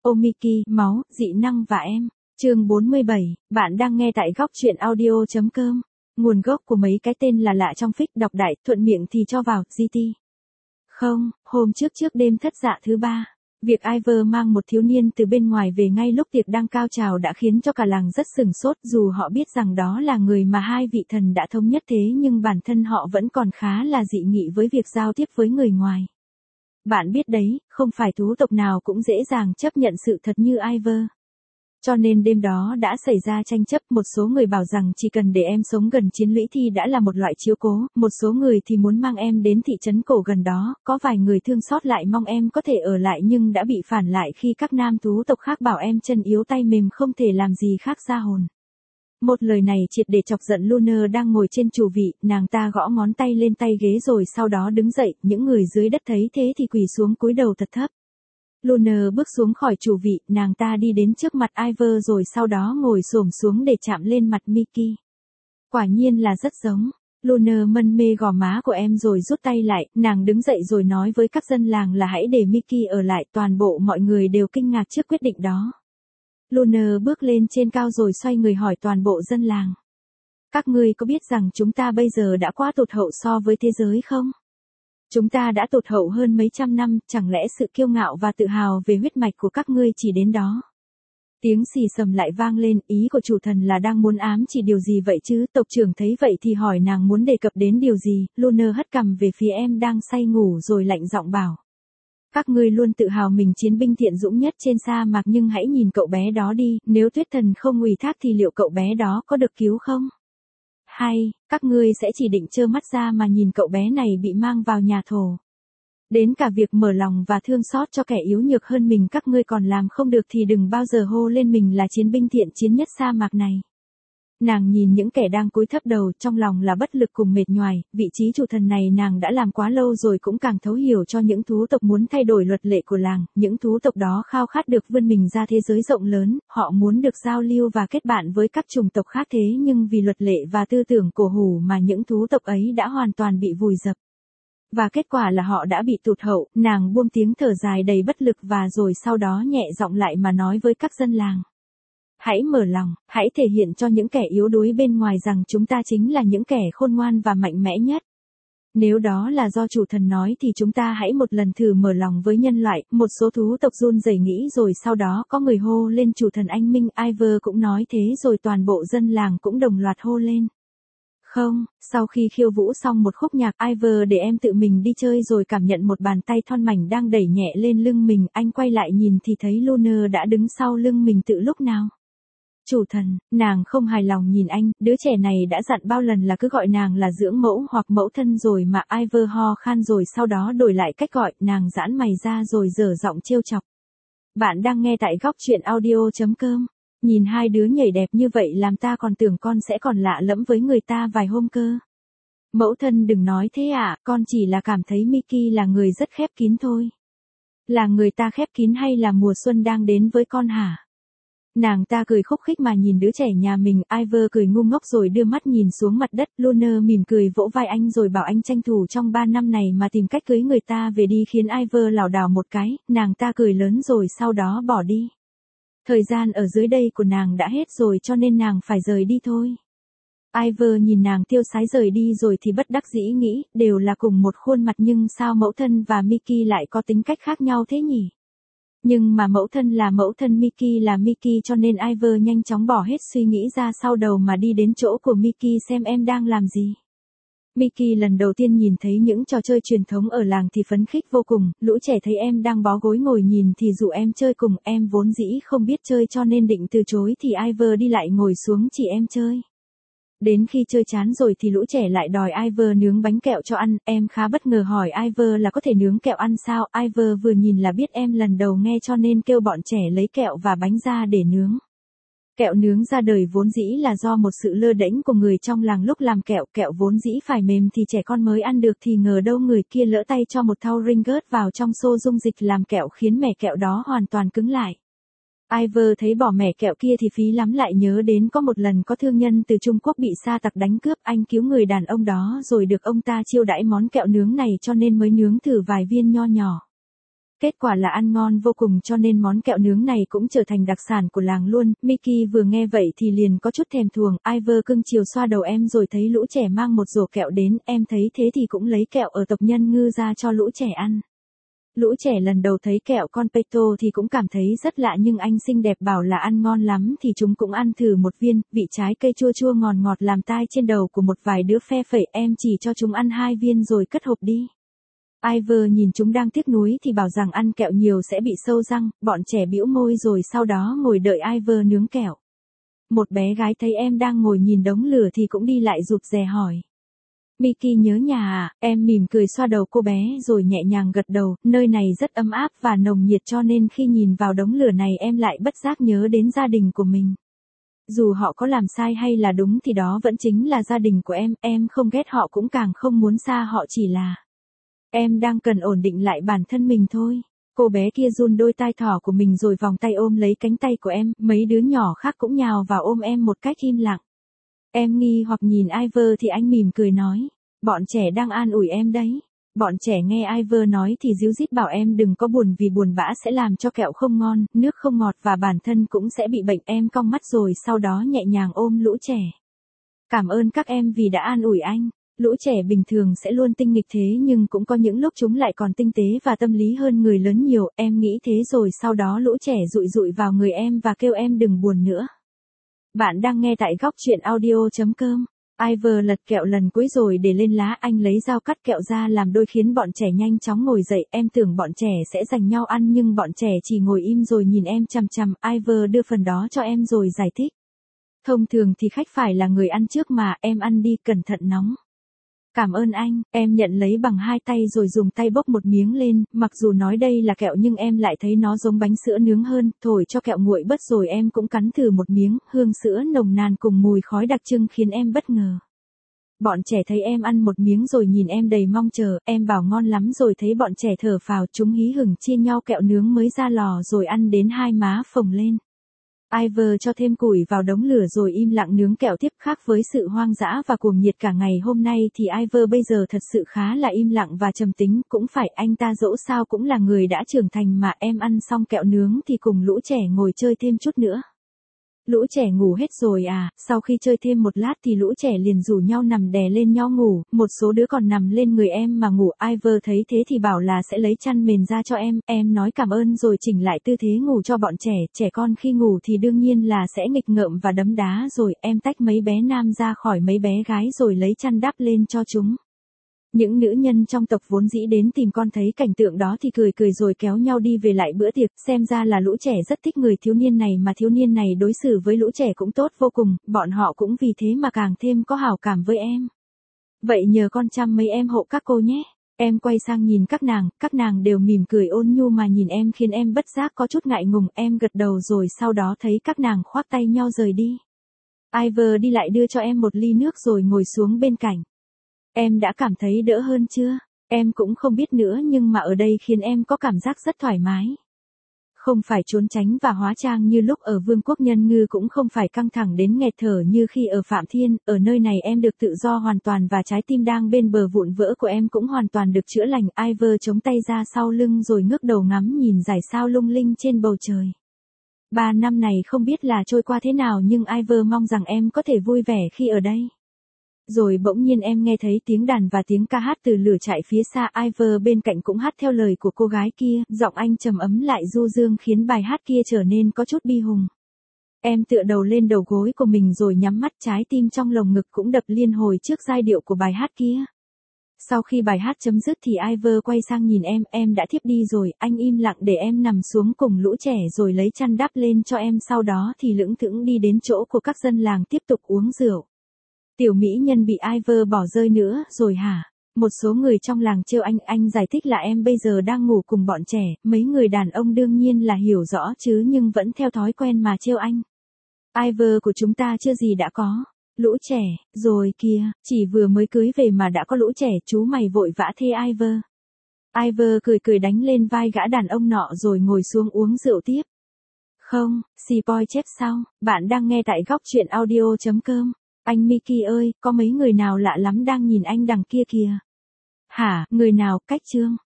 Omiki, máu, dị năng và em. Chương 47, bạn đang nghe tại góc truyện audio.com. Nguồn gốc của mấy cái tên là lạ trong fic đọc đại, thuận miệng thì cho vào, GT. Không, hôm trước đêm thất dạ thứ 3. Việc Ivor mang một thiếu niên từ bên ngoài về ngay lúc tiệc đang cao trào đã khiến cho cả làng rất sửng sốt, dù họ biết rằng đó là người mà hai vị thần đã thống nhất, thế nhưng bản thân họ vẫn còn khá là dị nghị với việc giao tiếp với người ngoài. Bạn biết đấy, không phải thú tộc nào cũng dễ dàng chấp nhận sự thật như Ivor. Cho nên đêm đó đã xảy ra tranh chấp, một số người bảo rằng chỉ cần để em sống gần chiến lũy thì đã là một loại chiếu cố, một số người thì muốn mang em đến thị trấn cổ gần đó, có vài người thương xót lại mong em có thể ở lại nhưng đã bị phản lại khi các nam thú tộc khác bảo em chân yếu tay mềm không thể làm gì khác ra hồn. Một lời này triệt để chọc giận Luna đang ngồi trên chủ vị, nàng ta gõ ngón tay lên tay ghế rồi sau đó đứng dậy, những người dưới đất thấy thế thì quỳ xuống cúi đầu thật thấp. Luna bước xuống khỏi chủ vị, nàng ta đi đến trước mặt Ivor rồi sau đó ngồi xổm xuống để chạm lên mặt Mickey. Quả nhiên là rất giống. Luna mân mê gò má của em rồi rút tay lại, nàng đứng dậy rồi nói với các dân làng là hãy để Mickey ở lại, toàn bộ mọi người đều kinh ngạc trước quyết định đó. Luna bước lên trên cao rồi xoay người hỏi toàn bộ dân làng. Các ngươi có biết rằng chúng ta bây giờ đã quá tụt hậu so với thế giới không? Chúng ta đã tụt hậu hơn mấy trăm năm, chẳng lẽ sự kiêu ngạo và tự hào về huyết mạch của các ngươi chỉ đến đó? Tiếng xì xầm lại vang lên, ý của chủ thần là đang muốn ám chỉ điều gì vậy chứ? Tộc trưởng thấy vậy thì hỏi nàng muốn đề cập đến điều gì. Luna hất cằm về phía em đang say ngủ rồi lạnh giọng bảo. Các ngươi luôn tự hào mình chiến binh thiện dũng nhất trên sa mạc nhưng hãy nhìn cậu bé đó đi, nếu Tuyết Thần không ủy thác thì liệu cậu bé đó có được cứu không? Hay, các ngươi sẽ chỉ định trơ mắt ra mà nhìn cậu bé này bị mang vào nhà thổ. Đến cả việc mở lòng và thương xót cho kẻ yếu nhược hơn mình các ngươi còn làm không được thì đừng bao giờ hô lên mình là chiến binh thiện chiến nhất sa mạc này. Nàng nhìn những kẻ đang cúi thấp đầu, trong lòng là bất lực cùng mệt nhoài, vị trí chủ thần này nàng đã làm quá lâu rồi, cũng càng thấu hiểu cho những thú tộc muốn thay đổi luật lệ của làng, những thú tộc đó khao khát được vươn mình ra thế giới rộng lớn, họ muốn được giao lưu và kết bạn với các chủng tộc khác, thế nhưng vì luật lệ và tư tưởng cổ hủ mà những thú tộc ấy đã hoàn toàn bị vùi dập. Và kết quả là họ đã bị tụt hậu, nàng buông tiếng thở dài đầy bất lực và rồi sau đó nhẹ giọng lại mà nói với các dân làng. Hãy mở lòng, hãy thể hiện cho những kẻ yếu đuối bên ngoài rằng chúng ta chính là những kẻ khôn ngoan và mạnh mẽ nhất. Nếu đó là do chủ thần nói thì chúng ta hãy một lần thử mở lòng với nhân loại. Một số thú tộc run rẩy nghĩ rồi sau đó có người hô lên chủ thần anh minh. Ivor cũng nói thế rồi toàn bộ dân làng cũng đồng loạt hô lên. Không, sau khi khiêu vũ xong một khúc nhạc, Ivor để em tự mình đi chơi rồi cảm nhận một bàn tay thon mảnh đang đẩy nhẹ lên lưng mình. Anh quay lại nhìn thì thấy Luna đã đứng sau lưng mình từ lúc nào. Chủ thần, nàng không hài lòng nhìn anh, đứa trẻ này đã dặn bao lần là cứ gọi nàng là dưỡng mẫu hoặc mẫu thân rồi mà. Ivor ho khan rồi sau đó đổi lại cách gọi, nàng giãn mày ra rồi dở giọng trêu chọc. Bạn đang nghe tại góc truyện audio.com. Nhìn hai đứa nhảy đẹp như vậy làm ta còn tưởng con sẽ còn lạ lẫm với người ta vài hôm cơ. Mẫu thân đừng nói thế ạ, con chỉ là cảm thấy Mickey là người rất khép kín thôi. Là người ta khép kín hay là mùa xuân đang đến với con hả? Nàng ta cười khúc khích mà nhìn đứa trẻ nhà mình. Ivor cười ngu ngốc rồi đưa mắt nhìn xuống mặt đất. Luna mỉm cười vỗ vai anh rồi bảo anh tranh thủ trong 3 năm này mà tìm cách cưới người ta về đi, khiến Ivor lảo đảo một cái. Nàng ta cười lớn rồi sau đó bỏ đi. Thời gian ở dưới đây của nàng đã hết rồi cho nên nàng phải rời đi thôi. Ivor nhìn nàng tiêu sái rời đi rồi thì bất đắc dĩ nghĩ, đều là cùng một khuôn mặt nhưng sao mẫu thân và Mickey lại có tính cách khác nhau thế nhỉ? Nhưng mà mẫu thân là mẫu thân, Mickey là Mickey, cho nên Ivor nhanh chóng bỏ hết suy nghĩ ra sau đầu mà đi đến chỗ của Mickey xem em đang làm gì. Mickey lần đầu tiên nhìn thấy những trò chơi truyền thống ở làng thì phấn khích vô cùng, lũ trẻ thấy em đang bó gối ngồi nhìn thì rủ em chơi cùng, em vốn dĩ không biết chơi cho nên định từ chối thì Ivor đi lại ngồi xuống chỉ em chơi. Đến khi chơi chán rồi thì lũ trẻ lại đòi Ivor nướng bánh kẹo cho ăn, em khá bất ngờ hỏi Ivor là có thể nướng kẹo ăn sao. Ivor vừa nhìn là biết em lần đầu nghe cho nên kêu bọn trẻ lấy kẹo và bánh ra để nướng. Kẹo nướng ra đời vốn dĩ là do một sự lơ đễnh của người trong làng lúc làm kẹo, kẹo vốn dĩ phải mềm thì trẻ con mới ăn được thì ngờ đâu người kia lỡ tay cho một thau ringgit vào trong xô dung dịch làm kẹo khiến mẻ kẹo đó hoàn toàn cứng lại. Ivor thấy bỏ mẻ kẹo kia thì phí lắm, lại nhớ đến có một lần có thương nhân từ Trung Quốc bị sa tặc đánh cướp, anh cứu người đàn ông đó rồi được ông ta chiêu đãi món kẹo nướng này cho nên mới nướng thử vài viên nho nhỏ. Kết quả là ăn ngon vô cùng cho nên món kẹo nướng này cũng trở thành đặc sản của làng luôn. Mickey vừa nghe vậy thì liền có chút thèm thuồng. Ivor cưng chiều xoa đầu em rồi thấy lũ trẻ mang một rổ kẹo đến, em thấy thế thì cũng lấy kẹo ở tộc nhân ngư ra cho lũ trẻ ăn. Lũ trẻ lần đầu thấy kẹo con peto thì cũng cảm thấy rất lạ nhưng anh xinh đẹp bảo là ăn ngon lắm thì chúng cũng ăn thử một viên, vị trái cây chua chua ngọt ngọt làm tai trên đầu của một vài đứa phe phẩy, em chỉ cho chúng ăn 2 viên rồi cất hộp đi. Ivor nhìn chúng đang tiếc nuối thì bảo rằng ăn kẹo nhiều sẽ bị sâu răng, bọn trẻ bĩu môi rồi sau đó ngồi đợi Ivor nướng kẹo. Một bé gái thấy em đang ngồi nhìn đống lửa thì cũng đi lại rụt rè hỏi. Mickey nhớ nhà à? Em mỉm cười xoa đầu cô bé rồi nhẹ nhàng gật đầu, nơi này rất ấm áp và nồng nhiệt cho nên khi nhìn vào đống lửa này em lại bất giác nhớ đến gia đình của mình. Dù họ có làm sai hay là đúng thì đó vẫn chính là gia đình của em không ghét họ cũng càng không muốn xa họ, chỉ là em đang cần ổn định lại bản thân mình thôi. Cô bé kia run đôi tai thỏ của mình rồi vòng tay ôm lấy cánh tay của em, mấy đứa nhỏ khác cũng nhào vào ôm em một cách im lặng. Em nghi hoặc nhìn Ivor thì anh mỉm cười nói, bọn trẻ đang an ủi em đấy. Bọn trẻ nghe Ivor nói thì ríu rít bảo em đừng có buồn vì buồn bã sẽ làm cho kẹo không ngon, nước không ngọt và bản thân cũng sẽ bị bệnh. Em cong mắt rồi sau đó nhẹ nhàng ôm lũ trẻ. Cảm ơn các em vì đã an ủi anh. Lũ trẻ bình thường sẽ luôn tinh nghịch thế nhưng cũng có những lúc chúng lại còn tinh tế và tâm lý hơn người lớn nhiều, em nghĩ thế rồi sau đó lũ trẻ dụi dụi vào người em và kêu em đừng buồn nữa. Bạn đang nghe tại góc truyện audio.com. Ivor lật kẹo lần cuối rồi để lên lá, anh lấy dao cắt kẹo ra làm đôi khiến bọn trẻ nhanh chóng ngồi dậy, em tưởng bọn trẻ sẽ giành nhau ăn nhưng bọn trẻ chỉ ngồi im rồi nhìn em chằm chằm, Ivor đưa phần đó cho em rồi giải thích. Thông thường thì khách phải là người ăn trước mà, em ăn đi, cẩn thận nóng. Cảm ơn anh, em nhận lấy bằng 2 tay rồi dùng tay bốc một miếng lên, mặc dù nói đây là kẹo nhưng em lại thấy nó giống bánh sữa nướng hơn, thổi cho kẹo nguội bớt rồi em cũng cắn thử một miếng, hương sữa nồng nàn cùng mùi khói đặc trưng khiến em bất ngờ. Bọn trẻ thấy em ăn một miếng rồi nhìn em đầy mong chờ, em bảo ngon lắm rồi thấy bọn trẻ thở phào, chúng hí hửng chia nhau kẹo nướng mới ra lò rồi ăn đến hai má phồng lên. Ivor cho thêm củi vào đống lửa rồi im lặng nướng kẹo tiếp, khác với sự hoang dã và cuồng nhiệt cả ngày hôm nay thì Ivor bây giờ thật sự khá là im lặng và trầm tính, cũng phải anh ta dẫu sao cũng là người đã trưởng thành mà. Em ăn xong kẹo nướng thì cùng lũ trẻ ngồi chơi thêm chút nữa. Lũ trẻ ngủ hết rồi à? Sau khi chơi thêm một lát thì lũ trẻ liền rủ nhau nằm đè lên nhau ngủ, một số đứa còn nằm lên người em mà ngủ. Ivor thấy thế thì bảo là sẽ lấy chăn mền ra cho em nói cảm ơn rồi chỉnh lại tư thế ngủ cho bọn trẻ. Trẻ con khi ngủ thì đương nhiên là sẽ nghịch ngợm và đấm đá rồi, em tách mấy bé nam ra khỏi mấy bé gái rồi lấy chăn đắp lên cho chúng. Những nữ nhân trong tộc vốn dĩ đến tìm con thấy cảnh tượng đó thì cười cười rồi kéo nhau đi về lại bữa tiệc, xem ra là lũ trẻ rất thích người thiếu niên này mà thiếu niên này đối xử với lũ trẻ cũng tốt vô cùng, bọn họ cũng vì thế mà càng thêm có hảo cảm với em. Vậy nhờ con chăm mấy em hộ các cô nhé. Em quay sang nhìn các nàng đều mỉm cười ôn nhu mà nhìn em khiến em bất giác có chút ngại ngùng, em gật đầu rồi sau đó thấy các nàng khoác tay nhau rời đi. Ivor đi lại đưa cho em một ly nước rồi ngồi xuống bên cạnh. Em đã cảm thấy đỡ hơn chưa? Em cũng không biết nữa nhưng mà ở đây khiến em có cảm giác rất thoải mái. Không phải trốn tránh và hóa trang như lúc ở Vương quốc Nhân Ngư, cũng không phải căng thẳng đến nghẹt thở như khi ở Phạm Thiên, ở nơi này em được tự do hoàn toàn và trái tim đang bên bờ vụn vỡ của em cũng hoàn toàn được chữa lành. Ivor chống tay ra sau lưng rồi ngước đầu ngắm nhìn dải sao lung linh trên bầu trời. 3 năm này không biết là trôi qua thế nào nhưng Ivor mong rằng em có thể vui vẻ khi ở đây. Rồi bỗng nhiên em nghe thấy tiếng đàn và tiếng ca hát từ lửa trại phía xa, Ivor bên cạnh cũng hát theo lời của cô gái kia, giọng anh trầm ấm lại du dương khiến bài hát kia trở nên có chút bi hùng. Em tựa đầu lên đầu gối của mình rồi nhắm mắt, trái tim trong lồng ngực cũng đập liên hồi trước giai điệu của bài hát kia. Sau khi bài hát chấm dứt thì Ivor quay sang nhìn em đã thiếp đi rồi, anh im lặng để em nằm xuống cùng lũ trẻ rồi lấy chăn đắp lên cho em, sau đó thì lững thững đi đến chỗ của các dân làng tiếp tục uống rượu. Tiểu mỹ nhân bị Ivor bỏ rơi nữa rồi hả? Một số người trong làng trêu anh giải thích là em bây giờ đang ngủ cùng bọn trẻ, mấy người đàn ông đương nhiên là hiểu rõ chứ nhưng vẫn theo thói quen mà trêu anh. Ivor của chúng ta chưa gì đã có. Lũ trẻ, rồi kìa, chỉ vừa mới cưới về mà đã có lũ trẻ, chú mày vội vã thê Ivor. Ivor cười đánh lên vai gã đàn ông nọ rồi ngồi xuống uống rượu tiếp. Không, Boy chép sau, bạn đang nghe tại góc truyện audio.com. Anh Mickey ơi, có mấy người nào lạ lắm đang nhìn anh đằng kia kìa. Hả, người nào? Cách Trương.